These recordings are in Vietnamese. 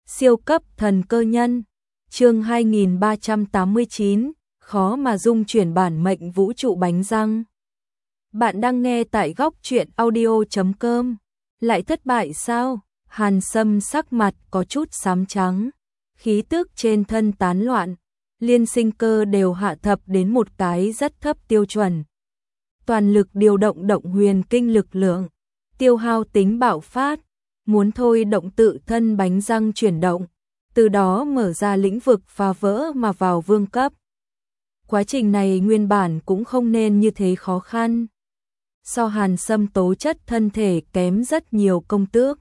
Siêu cấp thần cơ nhân, chương 2389, khó mà dung chuyển bản mệnh vũ trụ bánh răng. Bạn đang nghe tại góc truyện audio.com. Lại thất bại sao? Hàn Sâm sắc mặt có chút xám trắng, khí tức trên thân tán loạn, liên sinh cơ đều hạ thấp đến một cái rất thấp tiêu chuẩn. Toàn lực điều động động huyền kinh lực lượng, tiêu hao tính bạo phát, muốn thôi động tự thân bánh răng chuyển động, từ đó mở ra lĩnh vực phá vỡ mà vào vương cấp. Quá trình này nguyên bản cũng không nên như thế khó khăn. So Hàn Sâm tố chất thân thể kém rất nhiều công tước,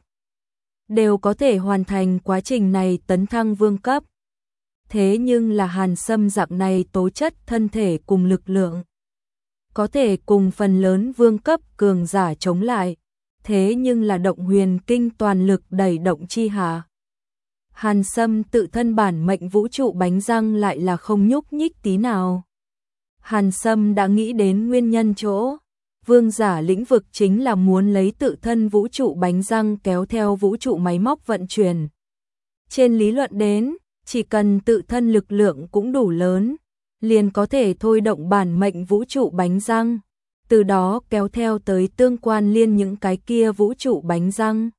đều có thể hoàn thành quá trình này tấn thăng vương cấp. Thế nhưng là Hàn Sâm dạng này tố chất thân thể cùng lực lượng, có thể cùng phần lớn vương cấp cường giả chống lại. Thế nhưng là động huyền kinh toàn lực đẩy động chi hạ, Hàn Sâm tự thân bản mệnh vũ trụ bánh răng lại là không nhúc nhích tí nào. Hàn Sâm đã nghĩ đến nguyên nhân chỗ, vương giả lĩnh vực chính là muốn lấy tự thân vũ trụ bánh răng kéo theo vũ trụ máy móc vận chuyển. Trên lý luận đến, chỉ cần tự thân lực lượng cũng đủ lớn, liền có thể thôi động bản mệnh vũ trụ bánh răng, từ đó kéo theo tới tương quan liên những cái kia vũ trụ bánh răng.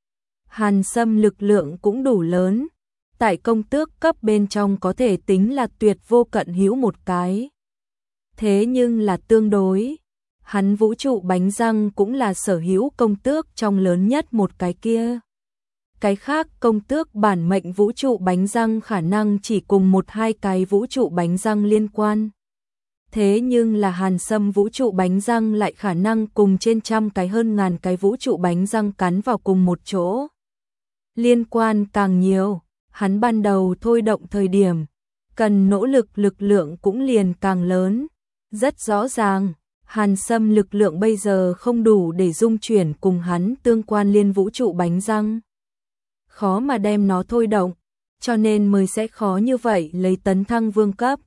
Hàn Sâm lực lượng cũng đủ lớn, tại công tước cấp bên trong có thể tính là tuyệt vô cận hữu một cái. Thế nhưng là tương đối, hắn vũ trụ bánh răng cũng là sở hữu công tước trong lớn nhất một cái kia. Cái khác công tước bản mệnh vũ trụ bánh răng khả năng chỉ cùng một hai cái vũ trụ bánh răng liên quan. Thế nhưng là Hàn Sâm vũ trụ bánh răng lại khả năng cùng trên trăm cái hơn ngàn cái vũ trụ bánh răng cắn vào cùng một chỗ. Liên quan càng nhiều, hắn ban đầu thôi động thời điểm, cần nỗ lực lực lượng cũng liền càng lớn. Rất rõ ràng, Hàn Sâm lực lượng bây giờ không đủ để dung chuyển cùng hắn tương quan liên vũ trụ bánh răng. Khó mà đem nó thôi động, cho nên mới sẽ khó như vậy lấy tấn thăng vương cấp.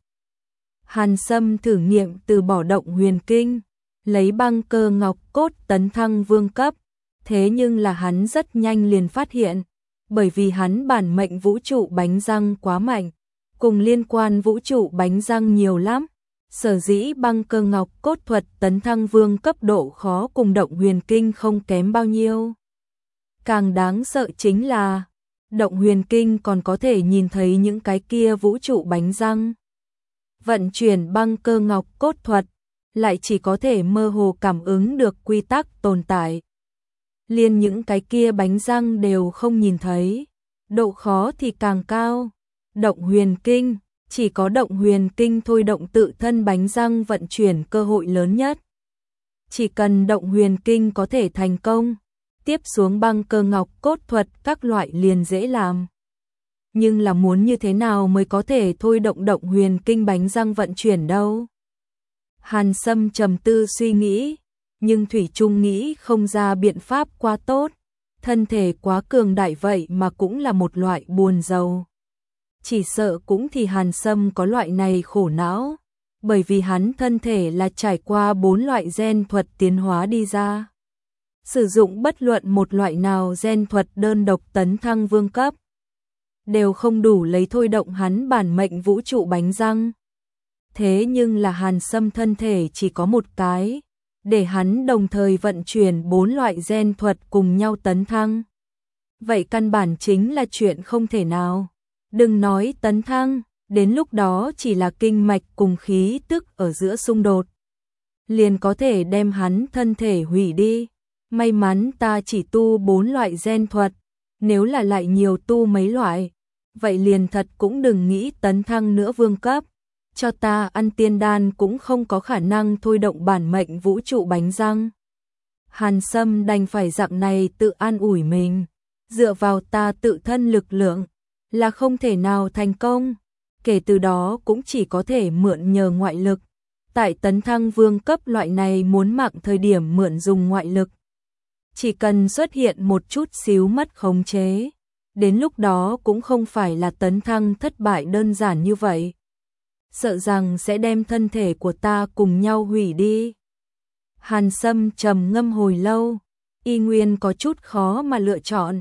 Hàn Sâm thử nghiệm từ bỏ động huyền kinh, lấy băng cơ ngọc cốt tấn thăng vương cấp. Thế nhưng là hắn rất nhanh liền phát hiện, bởi vì hắn bản mệnh vũ trụ bánh răng quá mạnh, cùng liên quan vũ trụ bánh răng nhiều lắm. Sở dĩ băng cơ ngọc cốt thuật tấn thăng vương cấp độ khó cùng động huyền kinh không kém bao nhiêu. Càng đáng sợ chính là, động huyền kinh còn có thể nhìn thấy những cái kia vũ trụ bánh răng. Vận chuyển băng cơ ngọc cốt thuật, lại chỉ có thể mơ hồ cảm ứng được quy tắc tồn tại. Liên những cái kia bánh răng đều không nhìn thấy, độ khó thì càng cao. Động huyền kinh, chỉ có động huyền kinh thôi động tự thân bánh răng vận chuyển cơ hội lớn nhất. Chỉ cần động huyền kinh có thể thành công, tiếp xuống băng cơ ngọc cốt thuật các loại liền dễ làm. Nhưng là muốn như thế nào mới có thể thôi động động huyền kinh bánh răng vận chuyển đâu? Hàn Sâm trầm tư suy nghĩ, nhưng thủy chung nghĩ không ra biện pháp quá tốt. Thân thể quá cường đại vậy mà cũng là một loại buồn rầu. Chỉ sợ cũng thì Hàn Sâm có loại này khổ não, bởi vì hắn thân thể là trải qua 4 loại gen thuật tiến hóa đi ra. Sử dụng bất luận một loại nào gen thuật đơn độc tấn thăng vương cấp, đều không đủ lấy thôi động hắn bản mệnh vũ trụ bánh răng. Thế nhưng là Hàn Sâm thân thể chỉ có một cái, để hắn đồng thời vận chuyển 4 loại gen thuật cùng nhau tấn thăng. Vậy căn bản chính là chuyện không thể nào. Đừng nói tấn thăng, đến lúc đó chỉ là kinh mạch cùng khí tức ở giữa xung đột, liền có thể đem hắn thân thể hủy đi. May mắn ta chỉ tu 4 loại gen thuật, nếu là lại nhiều tu mấy loại, vậy liền thật cũng đừng nghĩ tấn thăng nữa vương cấp. Cho ta ăn tiên đan cũng không có khả năng thôi động bản mệnh vũ trụ bánh răng. Hàn Sâm đành phải dạng này tự an ủi mình, dựa vào ta tự thân lực lượng là không thể nào thành công, kể từ đó cũng chỉ có thể mượn nhờ ngoại lực. Tại tấn thăng vương cấp loại này muốn mạng thời điểm mượn dùng ngoại lực, chỉ cần xuất hiện một chút xíu mất khống chế, đến lúc đó cũng không phải là tấn thăng thất bại đơn giản như vậy. Sợ rằng sẽ đem thân thể của ta cùng nhau hủy đi. Hàn Sâm trầm ngâm hồi lâu, y nguyên có chút khó mà lựa chọn,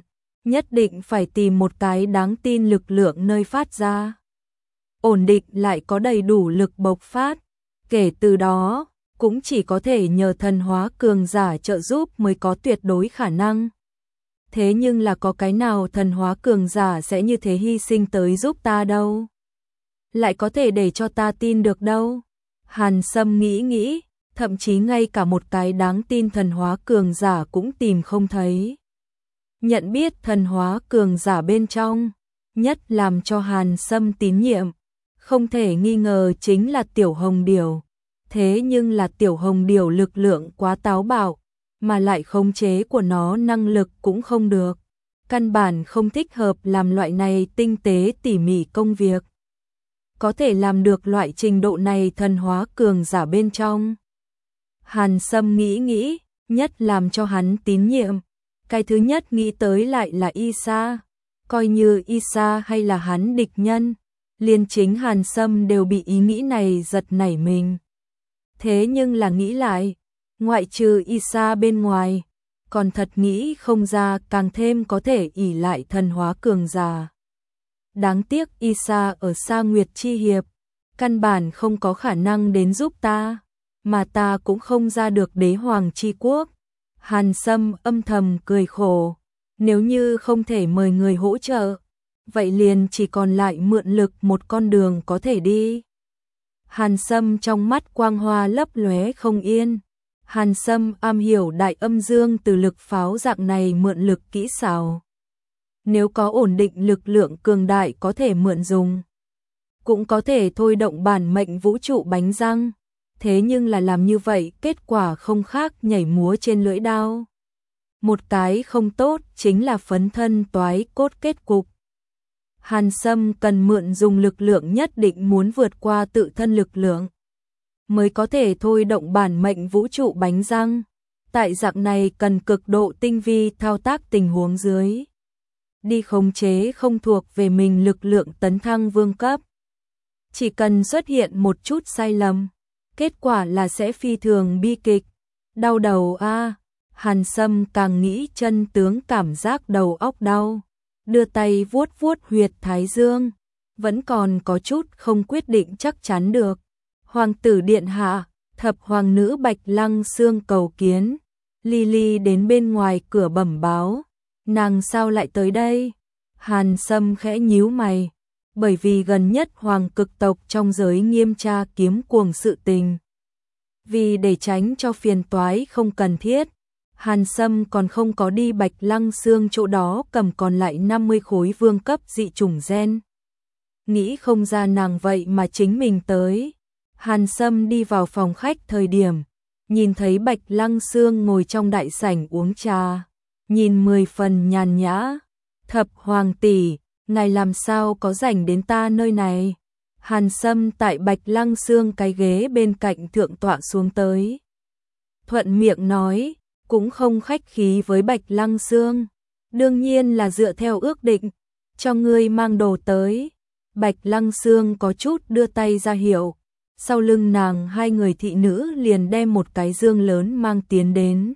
nhất định phải tìm một cái đáng tin lực lượng nơi phát ra. Ổn định lại có đầy đủ lực bộc phát, kể từ đó, cũng chỉ có thể nhờ thần hóa cường giả trợ giúp mới có tuyệt đối khả năng. Thế nhưng là có cái nào thần hóa cường giả sẽ như thế hy sinh tới giúp ta đâu? Lại có thể để cho ta tin được đâu? Hàn Sâm nghĩ, thậm chí ngay cả một cái đáng tin thần hóa cường giả cũng tìm không thấy. Nhận biết thần hóa cường giả bên trong, nhất làm cho Hàn Sâm tín nhiệm, không thể nghi ngờ chính là Tiểu Hồng Điểu. Thế nhưng là Tiểu Hồng Điểu lực lượng quá táo bạo, mà lại khống chế của nó năng lực cũng không được. Căn bản không thích hợp làm loại này tinh tế tỉ mỉ công việc. Có thể làm được loại trình độ này thần hóa cường giả bên trong. Hàn Sâm nghĩ, nhất làm cho hắn tín nhiệm. Cái thứ nhất nghĩ tới lại là Isa. Coi như Isa hay là hắn địch nhân, liền chính Hàn Sâm đều bị ý nghĩ này giật nảy mình. Thế nhưng là nghĩ lại, ngoại trừ Isa bên ngoài, còn thật nghĩ không ra càng thêm có thể ỷ lại thần hóa cường giả. Đáng tiếc Isa ở Sa Nguyệt Chi Hiệp, căn bản không có khả năng đến giúp ta, mà ta cũng không ra được Đế Hoàng Chi Quốc. Hàn Sâm âm thầm cười khổ, nếu như không thể mời người hỗ trợ, vậy liền chỉ còn lại mượn lực một con đường có thể đi. Hàn Sâm trong mắt quang hoa lấp lóe không yên. Hàn Sâm am hiểu đại âm dương từ lực pháo dạng này mượn lực kỹ xảo. Nếu có ổn định lực lượng cường đại có thể mượn dùng, cũng có thể thôi động bản mệnh vũ trụ bánh răng. Thế nhưng là làm như vậy kết quả không khác nhảy múa trên lưỡi đao. Một cái không tốt chính là phấn thân toái cốt kết cục. Hàn Sâm cần mượn dùng lực lượng nhất định muốn vượt qua tự thân lực lượng, mới có thể thôi động bản mệnh vũ trụ bánh răng. Tại dạng này cần cực độ tinh vi thao tác tình huống dưới, đi khống chế không thuộc về mình lực lượng tấn thăng vương cấp. Chỉ cần xuất hiện một chút sai lầm, kết quả là sẽ phi thường bi kịch. Đau đầu a. Hàn Sâm càng nghĩ chân tướng cảm giác đầu óc đau, đưa tay vuốt vuốt huyệt thái dương, vẫn còn có chút không quyết định chắc chắn được. Hoàng tử điện hạ, thập hoàng nữ Bạch Lăng Xương cầu kiến. Lily đến bên ngoài cửa bẩm báo, nàng sao lại tới đây? Hàn Sâm khẽ nhíu mày, bởi vì gần nhất hoàng cực tộc trong giới nghiêm tra kiếm cuồng sự tình. Vì để tránh cho phiền toái không cần thiết, Hàn Sâm còn không có đi Bạch Lăng Xương chỗ đó cầm còn lại 50 khối vương cấp dị chủng gen. Nghĩ không ra nàng vậy mà chính mình tới. Hàn Sâm đi vào phòng khách thời điểm, nhìn thấy Bạch Lăng Xương ngồi trong đại sảnh uống trà, nhìn 10 phần nhàn nhã. Thập hoàng tỷ, ngài làm sao có rảnh đến ta nơi này? Hàn Sâm tại Bạch Lăng Xương cái ghế bên cạnh thượng tọa xuống tới. Thuận miệng nói, cũng không khách khí với Bạch Lăng Xương. Đương nhiên là dựa theo ước định, cho ngươi mang đồ tới. Bạch Lăng Xương có chút đưa tay ra hiệu. Sau lưng nàng hai người thị nữ liền đem một cái dương lớn mang tiến đến,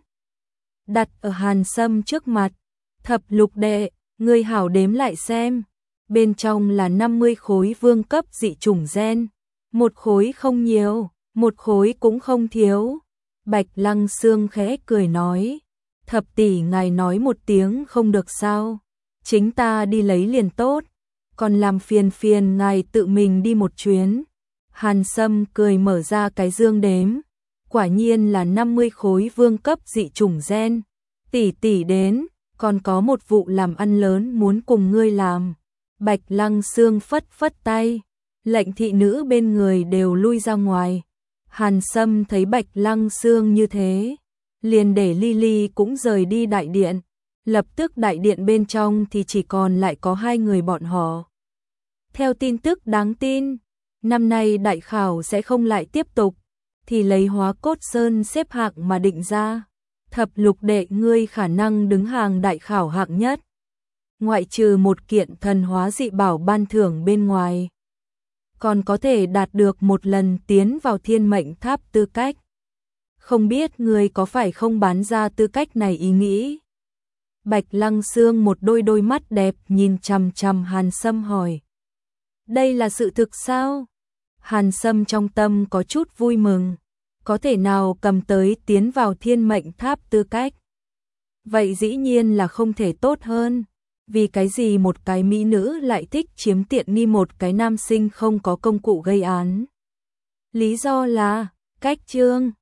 đặt ở Hàn Sâm trước mặt. Thập lục đệ, ngươi hảo đếm lại xem. Bên trong là 50 khối vương cấp dị chủng gen. Một khối không nhiều, một khối cũng không thiếu. Bạch Lăng Xương khẽ cười nói, thập tỷ ngài nói một tiếng không được sao? Chính ta đi lấy liền tốt, còn làm phiền ngài tự mình đi một chuyến. Hàn Sâm cười mở ra cái dương đếm, quả nhiên là 50 khối vương cấp dị chủng gen. Tỷ đến, còn có một vụ làm ăn lớn muốn cùng ngươi làm. Bạch Lăng Xương phất phất tay, lệnh thị nữ bên người đều lui ra ngoài. Hàn Sâm thấy Bạch Lăng Xương như thế, liền để Lily cũng rời đi đại điện. Lập tức đại điện bên trong thì chỉ còn lại có hai người bọn họ. Theo tin tức đáng tin, năm nay đại khảo sẽ không lại tiếp tục, thì lấy Hóa Cốt Sơn xếp hạng mà định ra. Thập lục đệ ngươi khả năng đứng hàng đại khảo hạng nhất. Ngoại trừ một kiện thần hóa dị bảo ban thưởng bên ngoài, còn có thể đạt được một lần tiến vào thiên mệnh tháp tư cách. Không biết ngươi có phải không bán ra tư cách này ý nghĩ? Bạch Lăng Sương một đôi mắt đẹp nhìn chằm chằm Hàn Sâm hỏi. Đây là sự thực sao? Hàn Sâm trong tâm có chút vui mừng. Có thể nào cầm tới tiến vào thiên mệnh tháp tư cách? Vậy dĩ nhiên là không thể tốt hơn. Vì cái gì một cái mỹ nữ lại thích chiếm tiện nghi một cái nam sinh không có công cụ gây án? Lý do là cách trương.